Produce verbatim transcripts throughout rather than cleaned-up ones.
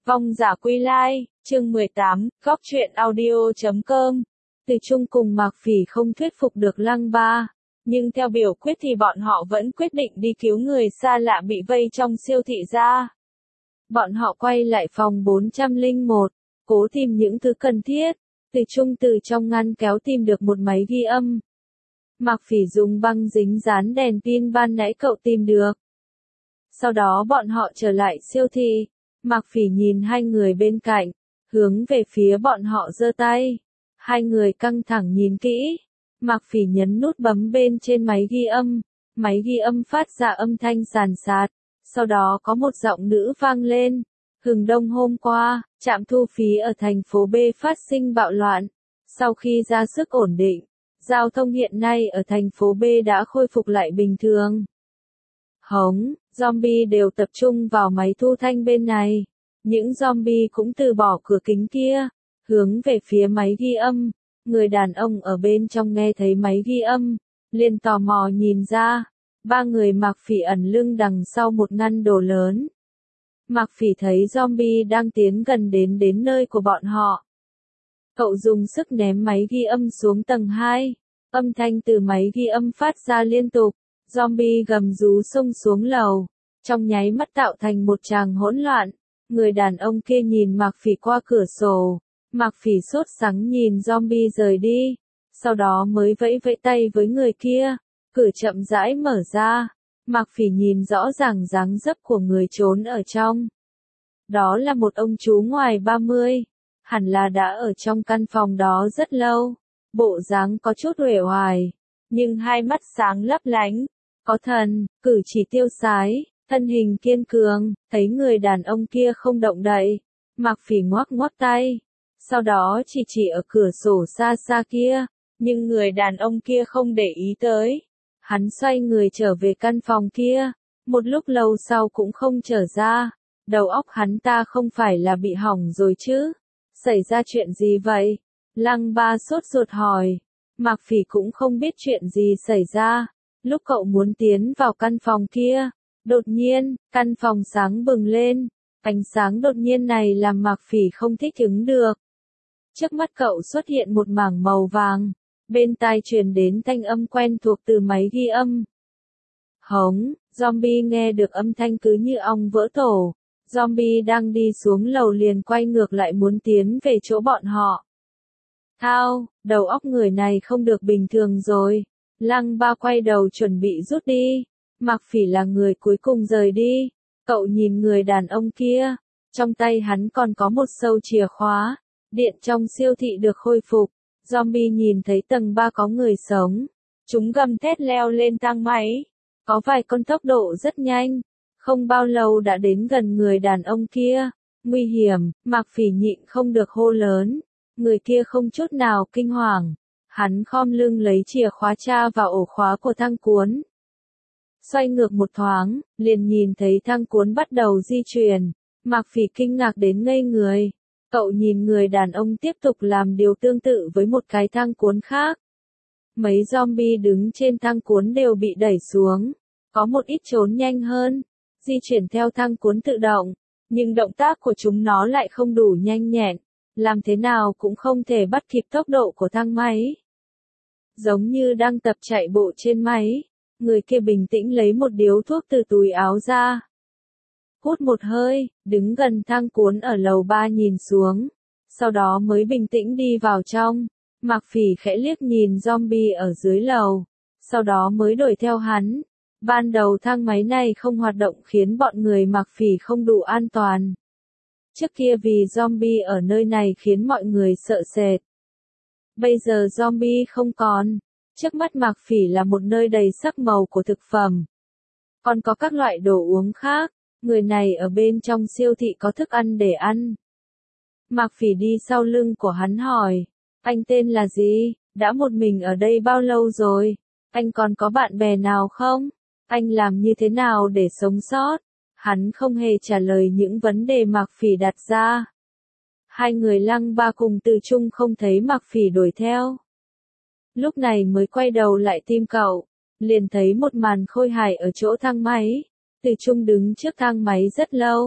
Vong giả quy lai, chương mười tám, góc truyện audio chấm com. Từ Trung cùng Mạc Phỉ không thuyết phục được Lăng Ba, nhưng theo biểu quyết thì bọn họ vẫn quyết định đi cứu người xa lạ bị vây trong siêu thị ra. Bọn họ quay lại phòng bốn trăm lẻ một, cố tìm những thứ cần thiết. Từ Trung từ trong ngăn kéo tìm được một máy ghi âm. Mạc Phỉ dùng băng dính dán đèn pin ban nãy cậu tìm được. Sau đó bọn họ trở lại siêu thị. Mạc Phỉ nhìn hai người bên cạnh, hướng về phía bọn họ giơ tay. Hai người căng thẳng nhìn kỹ. Mạc Phỉ nhấn nút bấm bên trên máy ghi âm. Máy ghi âm phát ra âm thanh sàn sạt. Sau đó có một giọng nữ vang lên. Hừng đông hôm qua, trạm thu phí ở thành phố B phát sinh bạo loạn. Sau khi ra sức ổn định, giao thông hiện nay ở thành phố B đã khôi phục lại bình thường. Hống, zombie đều tập trung vào máy thu thanh bên này. Những zombie cũng từ bỏ cửa kính kia, hướng về phía máy ghi âm. Người đàn ông ở bên trong nghe thấy máy ghi âm, liền tò mò nhìn ra. Ba người Mạc Phỉ ẩn lưng đằng sau một ngăn đồ lớn. Mạc Phỉ thấy zombie đang tiến gần đến đến nơi của bọn họ. Cậu dùng sức ném máy ghi âm xuống tầng hai. Âm thanh từ máy ghi âm phát ra liên tục. Zombie gầm rú xông xuống lầu. Trong nháy mắt tạo thành một tràng hỗn loạn. Người đàn ông kia nhìn Mạc Phỉ qua cửa sổ. Mạc Phỉ sốt sắng nhìn zombie rời đi. Sau đó mới vẫy vẫy tay với người kia. Cửa chậm rãi mở ra. Mạc Phỉ nhìn rõ ràng dáng dấp của người trốn ở trong. Đó là một ông chú ngoài ba mươi. Hẳn là đã ở trong căn phòng đó rất lâu. Bộ dáng có chút uể oải. Nhưng hai mắt sáng lấp lánh. Có thần, cử chỉ tiêu sái, thân hình kiên cường. Thấy người đàn ông kia không động đậy. Mạc Phỉ ngoắc ngoắc tay. Sau đó chỉ chỉ ở cửa sổ xa xa kia. Nhưng người đàn ông kia không để ý tới. Hắn xoay người trở về căn phòng kia. Một lúc lâu sau cũng không trở ra. Đầu óc hắn ta không phải là bị hỏng rồi chứ. Xảy ra chuyện gì vậy? Lăng Ba sốt ruột hỏi. Mạc Phỉ cũng không biết chuyện gì xảy ra. Lúc cậu muốn tiến vào căn phòng kia, đột nhiên, căn phòng sáng bừng lên. Ánh sáng đột nhiên này làm Mạc Phỉ không thích ứng được. Trước mắt cậu xuất hiện một mảng màu vàng. Bên tai truyền đến thanh âm quen thuộc từ máy ghi âm. Hống, zombie nghe được âm thanh cứ như ong vỡ tổ. Zombie đang đi xuống lầu liền quay ngược lại muốn tiến về chỗ bọn họ. Thao, đầu óc người này không được bình thường rồi. Lăng Ba quay đầu chuẩn bị rút đi. Mạc Phỉ là người cuối cùng rời đi. Cậu nhìn người đàn ông kia. Trong tay hắn còn có một sâu chìa khóa. Điện trong siêu thị được khôi phục. Zombie nhìn thấy tầng ba có người sống. Chúng gầm thét leo lên thang máy. Có vài con tốc độ rất nhanh. Không bao lâu đã đến gần người đàn ông kia. Nguy hiểm, Mạc Phỉ nhịn không được hô lớn. Người kia không chút nào kinh hoàng. Hắn khom lưng lấy chìa khóa tra vào ổ khóa của thang cuốn. Xoay ngược một thoáng, liền nhìn thấy thang cuốn bắt đầu di chuyển. Mạc Phỉ kinh ngạc đến ngây người. Cậu nhìn người đàn ông tiếp tục làm điều tương tự với một cái thang cuốn khác. Mấy zombie đứng trên thang cuốn đều bị đẩy xuống. Có một ít trốn nhanh hơn, di chuyển theo thang cuốn tự động. Nhưng động tác của chúng nó lại không đủ nhanh nhẹn. Làm thế nào cũng không thể bắt kịp tốc độ của thang máy. Giống như đang tập chạy bộ trên máy. Người kia bình tĩnh lấy một điếu thuốc từ túi áo ra. Hút một hơi, đứng gần thang cuốn ở lầu ba nhìn xuống. Sau đó mới bình tĩnh đi vào trong. Mạc Phỉ khẽ liếc nhìn zombie ở dưới lầu. Sau đó mới đuổi theo hắn. Ban đầu thang máy này không hoạt động khiến bọn người Mạc Phỉ không đủ an toàn. Trước kia vì zombie ở nơi này khiến mọi người sợ sệt. Bây giờ zombie không còn. Trước mắt Mạc Phỉ là một nơi đầy sắc màu của thực phẩm. Còn có các loại đồ uống khác. Người này ở bên trong siêu thị có thức ăn để ăn. Mạc Phỉ đi sau lưng của hắn hỏi. Anh tên là gì? Đã một mình ở đây bao lâu rồi? Anh còn có bạn bè nào không? Anh làm như thế nào để sống sót? Hắn không hề trả lời những vấn đề Mạc Phỉ đặt ra. Hai người Lăng Ba cùng Từ Trung không thấy Mạc Phỉ đuổi theo. Lúc này mới quay đầu lại tìm cậu. Liền thấy một màn khôi hài ở chỗ thang máy. Từ Trung đứng trước thang máy rất lâu.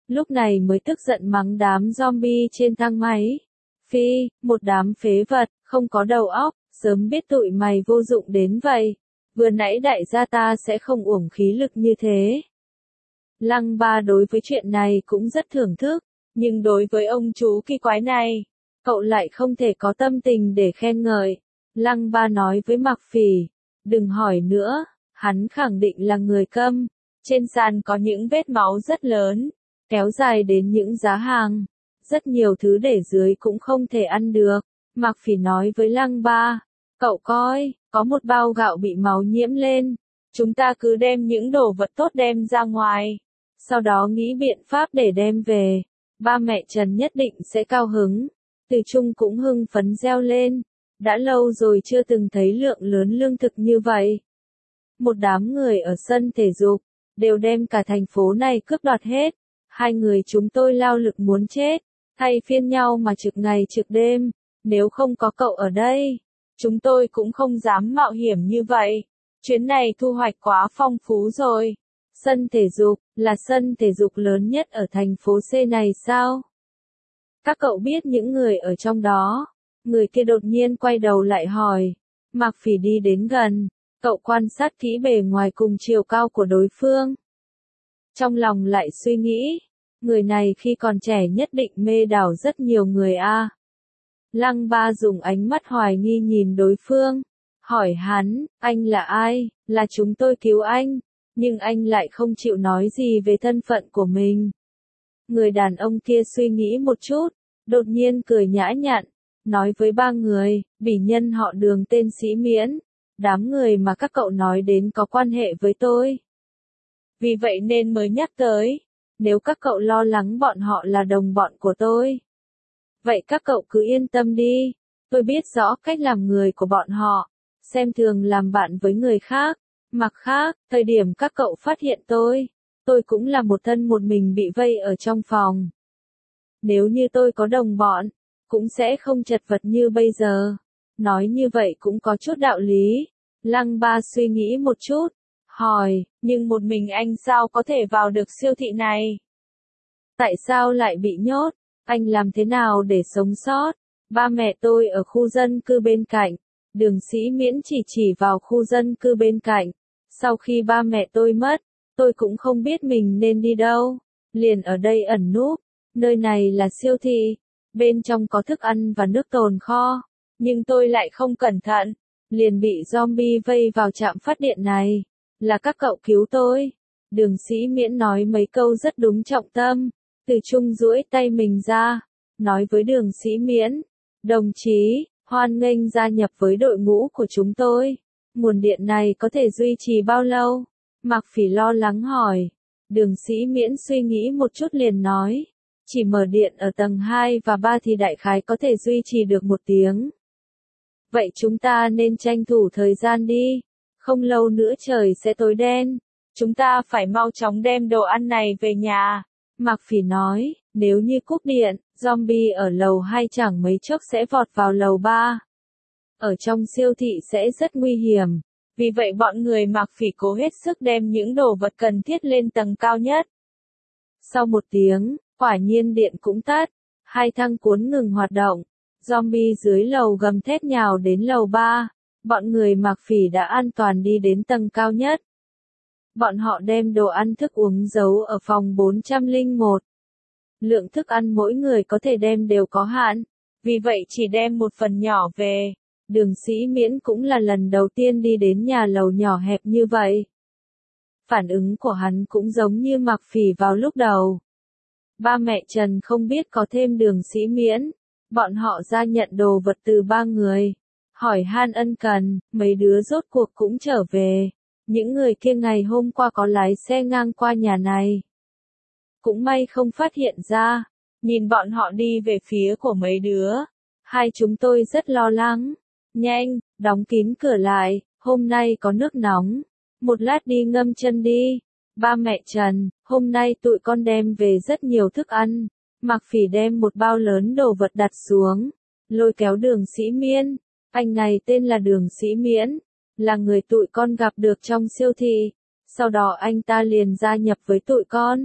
lúc này mới tức giận mắng đám zombie trên thang máy. Phi, một đám phế vật, không có đầu óc, sớm biết tụi mày vô dụng đến vậy. Vừa nãy đại gia ta sẽ không uổng khí lực như thế. Lăng Ba đối với chuyện này cũng rất thưởng thức, nhưng đối với ông chú kỳ quái này, cậu lại không thể có tâm tình để khen ngợi. Lăng Ba nói với Mạc Phỉ, đừng hỏi nữa, hắn khẳng định là người câm. Trên sàn có những vết máu rất lớn, kéo dài đến những giá hàng. Rất nhiều thứ để dưới cũng không thể ăn được. Mạc Phỉ nói với Lăng Ba, cậu coi, có một bao gạo bị máu nhiễm lên. Chúng ta cứ đem những đồ vật tốt đem ra ngoài. Sau đó nghĩ biện pháp để đem về. Ba mẹ Trần nhất định sẽ cao hứng. Từ Trung cũng hưng phấn reo lên. Đã lâu rồi chưa từng thấy lượng lớn lương thực như vậy. Một đám người ở sân thể dục, đều đem cả thành phố này cướp đoạt hết. Hai người chúng tôi lao lực muốn chết, thay phiên nhau mà trực ngày trực đêm. Nếu không có cậu ở đây, chúng tôi cũng không dám mạo hiểm như vậy. Chuyến này thu hoạch quá phong phú rồi. Sân thể dục, là sân thể dục lớn nhất ở thành phố C này sao? Các cậu biết những người ở trong đó. Người kia đột nhiên quay đầu lại hỏi. Mạc Phỉ đi đến gần, cậu quan sát kỹ bề ngoài cùng chiều cao của đối phương. Trong lòng lại suy nghĩ, người này khi còn trẻ nhất định mê đảo rất nhiều người a. Lăng Ba dùng ánh mắt hoài nghi nhìn đối phương, hỏi hắn, anh là ai? Là chúng tôi cứu anh, nhưng anh lại không chịu nói gì về thân phận của mình. Người đàn ông kia suy nghĩ một chút, đột nhiên cười nhã nhặn, nói với ba người, bỉ nhân họ Đường tên Sĩ Miễn, đám người mà các cậu nói đến có quan hệ với tôi. Vì vậy nên mới nhắc tới, nếu các cậu lo lắng bọn họ là đồng bọn của tôi. Vậy các cậu cứ yên tâm đi, tôi biết rõ cách làm người của bọn họ, xem thường làm bạn với người khác. Mặt khác, thời điểm các cậu phát hiện tôi, tôi cũng là một thân một mình bị vây ở trong phòng. Nếu như tôi có đồng bọn, cũng sẽ không chật vật như bây giờ. Nói như vậy cũng có chút đạo lý. Lăng Ba suy nghĩ một chút, hỏi, nhưng một mình anh sao có thể vào được siêu thị này? Tại sao lại bị nhốt? Anh làm thế nào để sống sót? Ba mẹ tôi ở khu dân cư bên cạnh. Đường Sĩ Miễn chỉ chỉ vào khu dân cư bên cạnh. Sau khi ba mẹ tôi mất, tôi cũng không biết mình nên đi đâu. Liền ở đây ẩn núp. Nơi này là siêu thị. Bên trong có thức ăn và nước tồn kho. Nhưng tôi lại không cẩn thận. Liền bị zombie vây vào trạm phát điện này. Là các cậu cứu tôi. Đường Sĩ Miễn nói mấy câu rất đúng trọng tâm. Từ Trung duỗi tay mình ra. Nói với Đường Sĩ Miễn. Đồng chí, hoan nghênh gia nhập với đội ngũ của chúng tôi. Nguồn điện này có thể duy trì bao lâu? Mạc Phỉ lo lắng hỏi. Đường Sĩ Miễn suy nghĩ một chút liền nói. Chỉ mở điện ở tầng hai và ba thì đại khái có thể duy trì được một tiếng. Vậy chúng ta nên tranh thủ thời gian đi. Không lâu nữa trời sẽ tối đen. Chúng ta phải mau chóng đem đồ ăn này về nhà. Mạc Phỉ nói, nếu như cúp điện, zombie ở lầu hai chẳng mấy chốc sẽ vọt vào lầu ba. Ở trong siêu thị sẽ rất nguy hiểm. Vì vậy bọn người Mạc Phỉ cố hết sức đem những đồ vật cần thiết lên tầng cao nhất. Sau một tiếng, quả nhiên điện cũng tắt. Hai thang cuốn ngừng hoạt động. Zombie dưới lầu gầm thét nhào đến lầu ba. Bọn người Mạc Phỉ đã an toàn đi đến tầng cao nhất. Bọn họ đem đồ ăn thức uống giấu ở phòng bốn trăm lẻ một. Lượng thức ăn mỗi người có thể đem đều có hạn. Vì vậy chỉ đem một phần nhỏ về. Đường Sĩ Miễn cũng là lần đầu tiên đi đến nhà lầu nhỏ hẹp như vậy. Phản ứng của hắn cũng giống như Mạc Phỉ vào lúc đầu. Ba mẹ Trần không biết có thêm Đường Sĩ Miễn. Bọn họ ra nhận đồ vật từ ba người. Hỏi han ân cần, mấy đứa rốt cuộc cũng trở về. Những người kia ngày hôm qua có lái xe ngang qua nhà này. Cũng may không phát hiện ra. Nhìn bọn họ đi về phía của mấy đứa. Hai chúng tôi rất lo lắng. Nhanh, đóng kín cửa lại, hôm nay có nước nóng. Một lát đi ngâm chân đi. Ba mẹ Trần, hôm nay tụi con đem về rất nhiều thức ăn. Mạc Phỉ đem một bao lớn đồ vật đặt xuống. Lôi kéo Đường Sĩ Miễn. Anh này tên là Đường Sĩ Miễn. Là người tụi con gặp được trong siêu thị. Sau đó anh ta liền gia nhập với tụi con.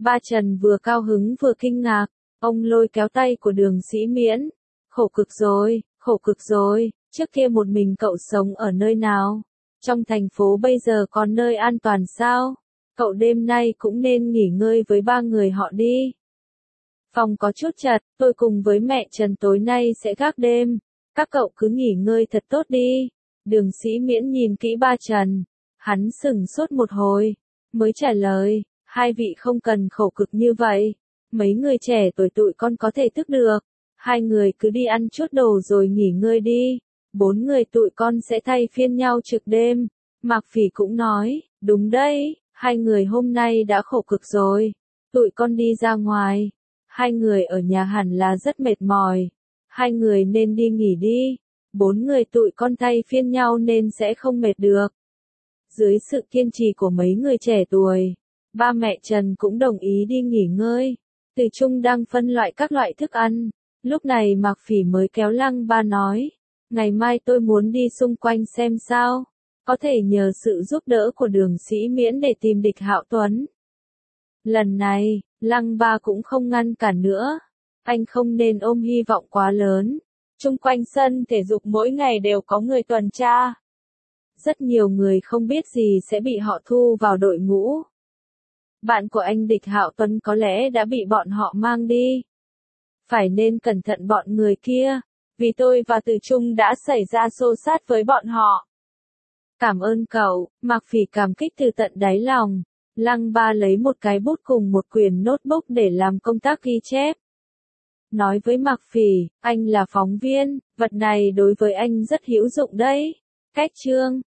Ba Trần vừa cao hứng vừa kinh ngạc, ông lôi kéo tay của Đường Sĩ Miễn. Khổ cực rồi, khổ cực rồi, trước kia một mình cậu sống ở nơi nào? Trong thành phố bây giờ còn nơi an toàn sao? Cậu đêm nay cũng nên nghỉ ngơi với ba người họ đi. Phòng có chút chật, tôi cùng với mẹ Trần tối nay sẽ gác đêm. Các cậu cứ nghỉ ngơi thật tốt đi. Đường Sĩ Miễn nhìn kỹ ba Trần. Hắn sững sốt một hồi, mới trả lời, hai vị không cần khổ cực như vậy. Mấy người trẻ tuổi tụi con có thể thức được. Hai người cứ đi ăn chút đồ rồi nghỉ ngơi đi. Bốn người tụi con sẽ thay phiên nhau trực đêm. Mạc Phỉ cũng nói, đúng đấy, hai người hôm nay đã khổ cực rồi. Tụi con đi ra ngoài. Hai người ở nhà hẳn là rất mệt mỏi. Hai người nên đi nghỉ đi. Bốn người tụi con thay phiên nhau nên sẽ không mệt được. Dưới sự kiên trì của mấy người trẻ tuổi, ba mẹ Trần cũng đồng ý đi nghỉ ngơi. Từ Trung đang phân loại các loại thức ăn. Lúc này Mạc Phỉ mới kéo Lăng Ba nói, ngày mai tôi muốn đi xung quanh xem sao. Có thể nhờ sự giúp đỡ của Đường Sĩ Miễn để tìm địch Hạo Tuấn. Lần này, Lăng Ba cũng không ngăn cản nữa. Anh không nên ôm hy vọng quá lớn. Chung quanh sân thể dục mỗi ngày đều có người tuần tra. Rất nhiều người không biết gì sẽ bị họ thu vào đội ngũ. Bạn của anh địch Hạo Tuấn có lẽ đã bị bọn họ mang đi. Phải nên cẩn thận bọn người kia, vì tôi và Từ Trung đã xảy ra xô xát với bọn họ. Cảm ơn cậu, Mạc Phỉ cảm kích từ tận đáy lòng. Lăng Ba lấy một cái bút cùng một quyển notebook để làm công tác ghi chép. Nói với Mạc Phỉ, anh là phóng viên, vật này đối với anh rất hữu dụng đấy. Cách chương